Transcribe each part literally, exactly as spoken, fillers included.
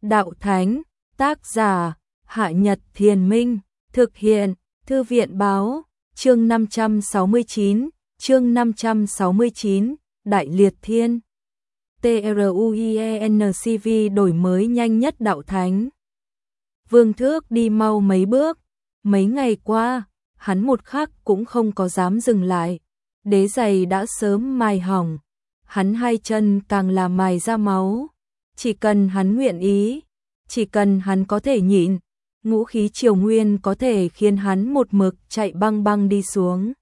Đạo Thánh, tác giả, Hạ Nhật Thiền Minh, thực hiện, Thư viện Báo, chương năm trăm sáu mươi chín, chương năm trăm sáu mươi chín, Đại Liệt Thiên. TRUIENCV đổi mới nhanh nhất Đạo Thánh. Vương Thước đi mau mấy bước, mấy ngày qua, hắn một khắc cũng không có dám dừng lại. Đế giày đã sớm mài hỏng, hắn hai chân càng là mài ra máu. Chỉ cần hắn nguyện ý, chỉ cần hắn có thể nhịn, ngũ khí triều nguyên có thể khiến hắn một mực chạy băng băng đi xuống.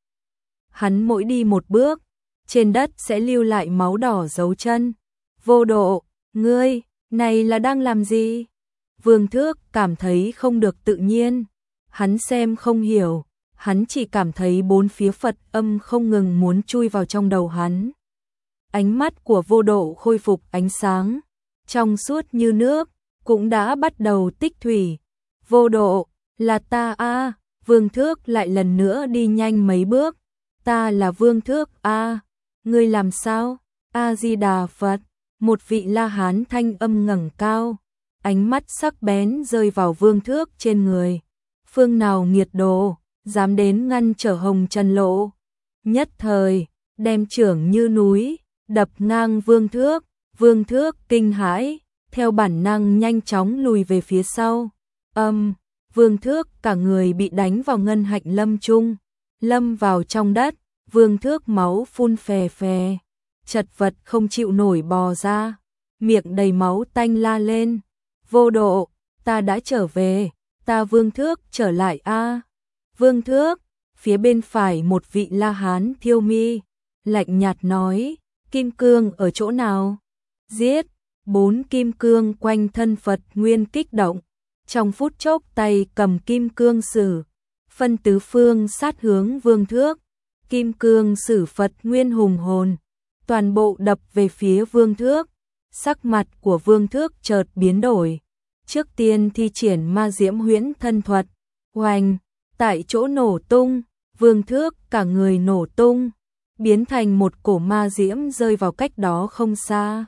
Hắn mỗi đi một bước, trên đất sẽ lưu lại máu đỏ dấu chân. Vô Độ, ngươi, này là đang làm gì? Vương Thước cảm thấy không được tự nhiên, hắn xem không hiểu, hắn chỉ cảm thấy bốn phía Phật âm không ngừng muốn chui vào trong đầu hắn. Ánh mắt của Vô Độ khôi phục ánh sáng, trong suốt như nước, cũng đã bắt đầu tích thủy. Vô Độ, là ta a. Vương Thước lại lần nữa đi nhanh mấy bước. Ta là Vương Thước a. Ngươi làm sao? A Di Đà Phật. Một vị La Hán thanh âm ngẩng cao, ánh mắt sắc bén rơi vào Vương Thước trên người. Phương nào nghiệt đồ, dám đến ngăn trở Hồng Trần lộ? Nhất thời, đem trưởng như núi, đập ngang Vương Thước. Vương Thước kinh hãi, theo bản năng nhanh chóng lùi về phía sau. Âm, um, Vương Thước cả người bị đánh vào ngân hạnh lâm trung, lâm vào trong đất. Vương Thước máu phun phè phè, chật vật không chịu nổi bò ra, miệng đầy máu tanh la lên. Vô Độ, ta đã trở về, ta Vương Thước trở lại a. Vương Thước, phía bên phải một vị La Hán thiêu mi, lạnh nhạt nói, kim cương ở chỗ nào? Giết. Bốn kim cương quanh thân Phật Nguyên kích động, trong phút chốc tay cầm kim cương sử, phân tứ phương sát hướng Vương Thước. Kim cương sử Phật Nguyên hùng hồn, toàn bộ đập về phía Vương Thước. Sắc mặt của Vương Thước chợt biến đổi, trước tiên thi triển ma diễm huyễn thân thuật, oanh, tại chỗ nổ tung. Vương Thước cả người nổ tung, biến thành một cổ ma diễm rơi vào cách đó không xa.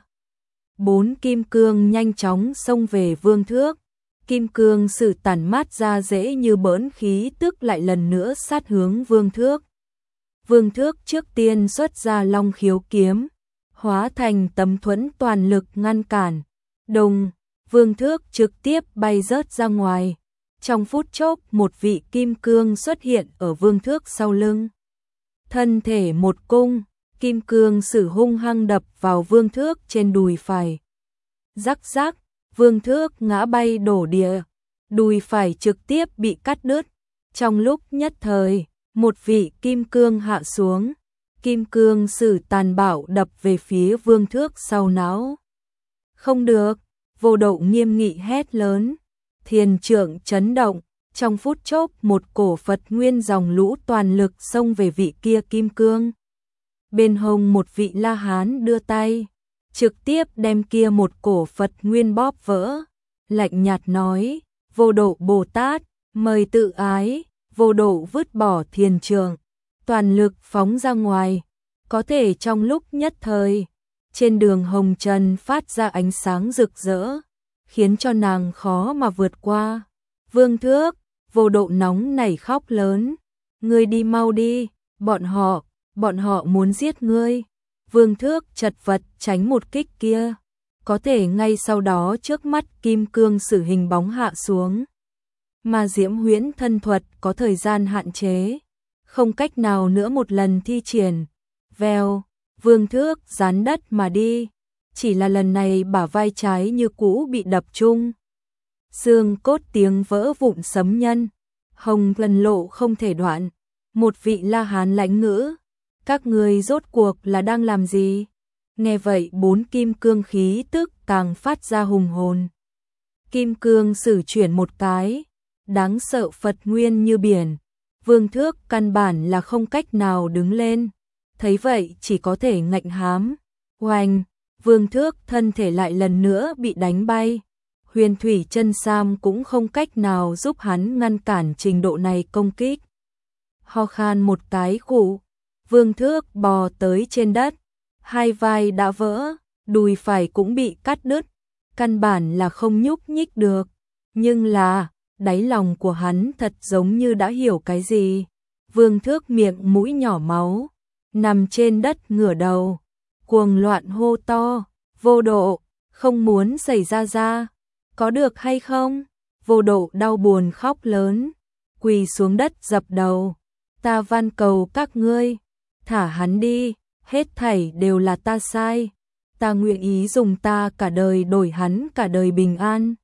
Bốn kim cương nhanh chóng xông về Vương Thước. Kim cương sử tản mát ra dễ như bỡn khí tức lại lần nữa sát hướng Vương Thước. Vương Thước trước tiên xuất ra Long Khiếu kiếm, hóa thành tấm thuẫn toàn lực ngăn cản. Đùng, Vương Thước trực tiếp bay rớt ra ngoài. Trong phút chốc một vị kim cương xuất hiện ở Vương Thước sau lưng. Thân thể một cung, kim cương sử hung hăng đập vào Vương Thước trên đùi phải. Rắc rắc, Vương Thước ngã bay đổ địa, đùi phải trực tiếp bị cắt đứt. Trong lúc nhất thời, một vị kim cương hạ xuống, kim cương sử tàn bạo đập về phía Vương Thước sau não. Không được, Vô Độ nghiêm nghị hét lớn, thiền trượng chấn động, trong phút chốc một cổ Phật Nguyên dòng lũ toàn lực xông về vị kia kim cương. Bên hông một vị La Hán đưa tay, trực tiếp đem kia một cổ Phật Nguyên bóp vỡ, lạnh nhạt nói, Vô Độ Bồ Tát, mời tự ái. Vô Độ vứt bỏ thiền trượng, toàn lực phóng ra ngoài, có thể trong lúc nhất thời, trên đường hồng trần phát ra ánh sáng rực rỡ, khiến cho nàng khó mà vượt qua. Vương Thước, Vô Độ nóng nảy khóc lớn, ngươi đi mau đi, bọn họ, bọn họ muốn giết ngươi. Vương Thước chật vật tránh một kích kia, có thể ngay sau đó trước mắt kim cương sử hình bóng hạ xuống. Ma diễm huyễn thân thuật có thời gian hạn chế, không cách nào nữa một lần thi triển. Vèo, Vương Thước dán đất mà đi, chỉ là lần này bả vai trái như cũ bị đập chung. Xương cốt tiếng vỡ vụn sấm nhân, Hồng lần lộ không thể đoạn. Một vị La Hán lãnh ngữ, các ngươi rốt cuộc là đang làm gì? Nghe vậy bốn kim cương khí tức càng phát ra hùng hồn. Kim cương sử chuyển một cái, đáng sợ Phật Nguyên như biển. Vương Thước căn bản là không cách nào đứng lên, thấy vậy chỉ có thể ngạnh hám. Oanh, Vương Thước thân thể lại lần nữa bị đánh bay. Huyền Thủy Chân Sam cũng không cách nào giúp hắn ngăn cản trình độ này công kích. Ho khan một cái khụ, Vương Thước bò tới trên đất, hai vai đã vỡ, đùi phải cũng bị cắt đứt, căn bản là không nhúc nhích được, nhưng là, đáy lòng của hắn thật giống như đã hiểu cái gì. Vương Thước miệng mũi nhỏ máu, nằm trên đất ngửa đầu, cuồng loạn hô to, Vô Độ, không muốn xảy ra ra, có được hay không? Vô Độ đau buồn khóc lớn, quỳ xuống đất dập đầu, ta van cầu các ngươi, thả hắn đi, hết thảy đều là ta sai, ta nguyện ý dùng ta cả đời đổi hắn cả đời bình an.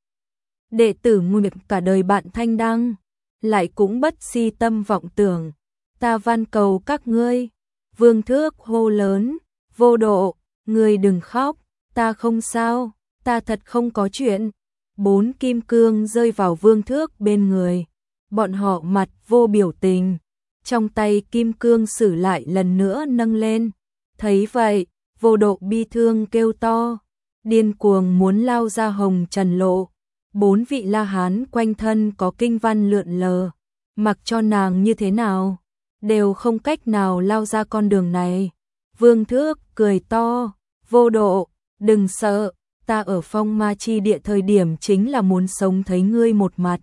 Đệ tử nguyện cả đời bạn thanh đăng, lại cũng bất si tâm vọng tưởng, ta van cầu các ngươi. Vương Thước hô lớn, Vô Độ, ngươi đừng khóc, ta không sao, ta thật không có chuyện. Bốn kim cương rơi vào Vương Thước bên người, bọn họ mặt vô biểu tình, trong tay kim cương sử lại lần nữa nâng lên. Thấy vậy, Vô Độ bi thương kêu to, điên cuồng muốn lao ra hồng trần lộ. Bốn vị La Hán quanh thân có kinh văn lượn lờ, mặc cho nàng như thế nào, đều không cách nào lao ra con đường này. Vương Thước cười to, Vô Độ, đừng sợ, ta ở Phong Ma Chi Địa thời điểm chính là muốn sống thấy ngươi một mặt.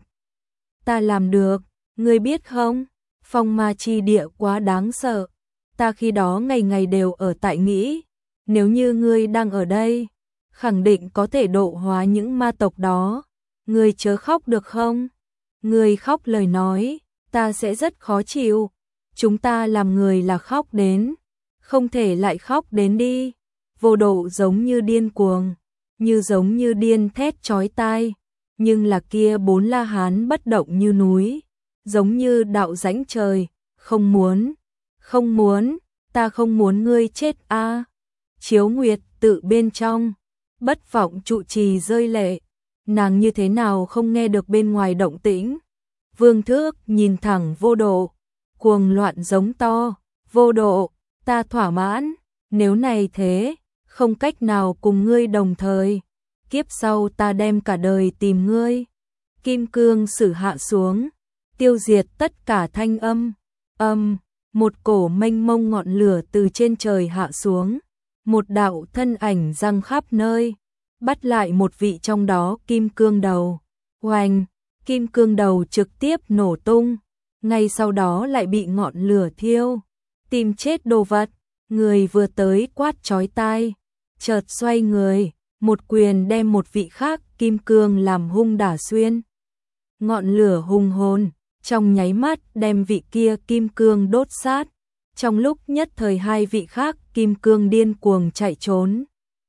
Ta làm được, ngươi biết không? Phong Ma Chi Địa quá đáng sợ, ta khi đó ngày ngày đều ở tại nghĩ, nếu như ngươi đang ở đây, khẳng định có thể độ hóa những ma tộc đó. Ngươi chớ khóc được không? Ngươi khóc lời nói, ta sẽ rất khó chịu. Chúng ta làm người là khóc đến, không thể lại khóc đến đi. Vô Độ giống như điên cuồng, như giống như điên thét chói tai, nhưng là kia bốn La Hán bất động như núi, giống như đạo rãnh trời, không muốn, không muốn, ta không muốn ngươi chết a. À. Chiếu Nguyệt tự bên trong, bất vọng trụ trì rơi lệ, nàng như thế nào không nghe được bên ngoài động tĩnh. Vương Thước nhìn thẳng Vô Độ, cuồng loạn giống to, Vô Độ, ta thỏa mãn, nếu này thế, không cách nào cùng ngươi đồng thời, kiếp sau ta đem cả đời tìm ngươi. Kim cương sử hạ xuống, tiêu diệt tất cả thanh âm, âm, một cổ mênh mông ngọn lửa từ trên trời hạ xuống, một đạo thân ảnh giăng khắp nơi, bắt lại một vị trong đó kim cương đầu. Oanh, kim cương đầu trực tiếp nổ tung, ngay sau đó lại bị ngọn lửa thiêu. Tìm chết đồ vật, người vừa tới quát chói tai, chợt xoay người, một quyền đem một vị khác kim cương làm hung đả xuyên. Ngọn lửa hùng hồn, trong nháy mắt đem vị kia kim cương đốt sát. Trong lúc nhất thời hai vị khác kim cương điên cuồng chạy trốn.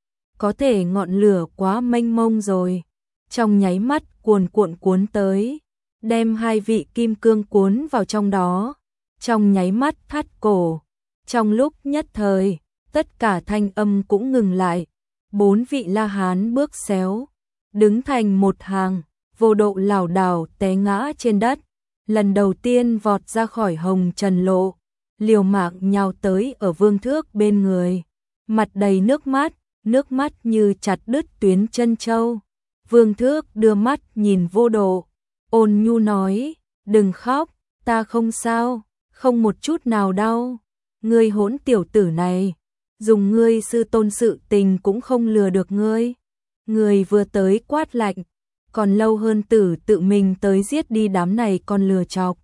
Có thể ngọn lửa quá mênh mông rồi, trong nháy mắt cuồn cuộn cuốn tới, đem hai vị kim cương cuốn vào trong đó, trong nháy mắt thắt cổ. Trong lúc nhất thời, tất cả thanh âm cũng ngừng lại, bốn vị La Hán bước xéo, đứng thành một hàng, Vô Độ lảo đảo té ngã trên đất, lần đầu tiên vọt ra khỏi hồng trần lộ, liều mạng nhào tới ở Vương Thước bên người, mặt đầy nước mắt, nước mắt như chặt đứt tuyến chân châu. Vương Thước đưa mắt nhìn Vô Độ, ôn nhu nói, đừng khóc, ta không sao, không một chút nào đau. Ngươi hỗn tiểu tử này, dùng ngươi sư tôn sự tình cũng không lừa được ngươi. Ngươi vừa tới quát lạnh, còn lâu hơn tử tự mình tới giết đi đám này con lừa chọc.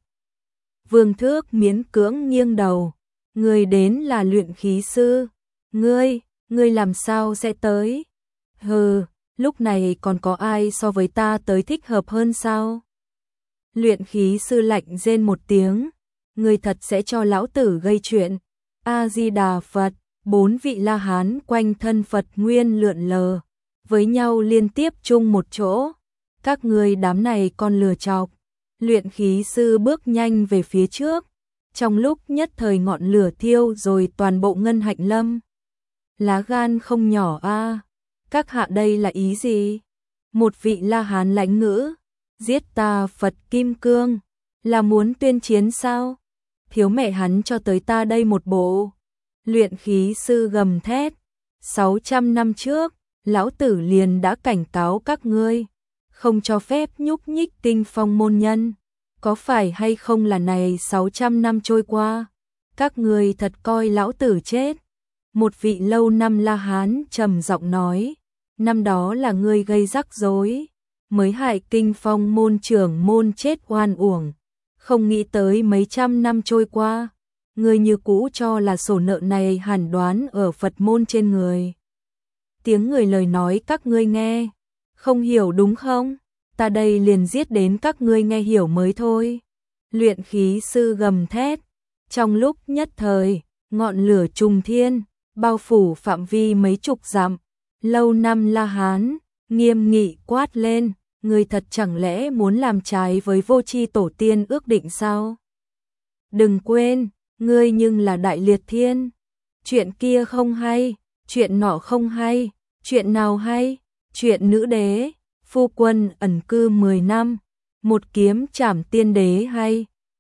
Vương Thước miễn cưỡng nghiêng đầu, ngươi đến là luyện khí sư, ngươi, ngươi làm sao sẽ tới? Hừ, lúc này còn có ai so với ta tới thích hợp hơn sao? Luyện khí sư lạnh rên một tiếng, ngươi thật sẽ cho lão tử gây chuyện. A-di-đà Phật, bốn vị La Hán quanh thân Phật nguyên lượn lờ, với nhau liên tiếp chung một chỗ. Các ngươi đám này con lừa chọc. Luyện khí sư bước nhanh về phía trước, trong lúc nhất thời ngọn lửa thiêu rồi toàn bộ Ngân Hạnh Lâm. Lá gan không nhỏ a, à. Các hạ đây là ý gì? Một vị La Hán lãnh ngữ, giết ta Phật Kim Cương, là muốn tuyên chiến sao? Thiếu mẹ hắn cho tới ta đây một bộ. Luyện khí sư gầm thét, sáu trăm năm trước, lão tử liền đã cảnh cáo các ngươi, không cho phép nhúc nhích Tinh Phong môn nhân. Có phải hay không là này sáu trăm năm trôi qua, các ngươi thật coi lão tử chết. Một vị lâu năm La Hán trầm giọng nói, năm đó là ngươi gây rắc rối, mới hại Kinh Phong môn trưởng môn chết oan uổng, không nghĩ tới mấy trăm năm trôi qua, ngươi như cũ cho là sổ nợ này hẳn đoán ở Phật môn trên người. Tiếng người lời nói các ngươi nghe, không hiểu đúng không? Ta đây liền giết đến các ngươi nghe hiểu mới thôi. Luyện khí sư gầm thét, trong lúc nhất thời, ngọn lửa trùng thiên, bao phủ phạm vi mấy chục dặm. Lâu năm La Hán, nghiêm nghị quát lên, ngươi thật chẳng lẽ muốn làm trái với vô tri tổ tiên ước định sao? Đừng quên, ngươi nhưng là đại liệt thiên. Chuyện kia không hay, chuyện nọ không hay, chuyện nào hay? Chuyện nữ đế, phu quân ẩn cư mười năm, một kiếm trảm tiên đế hay?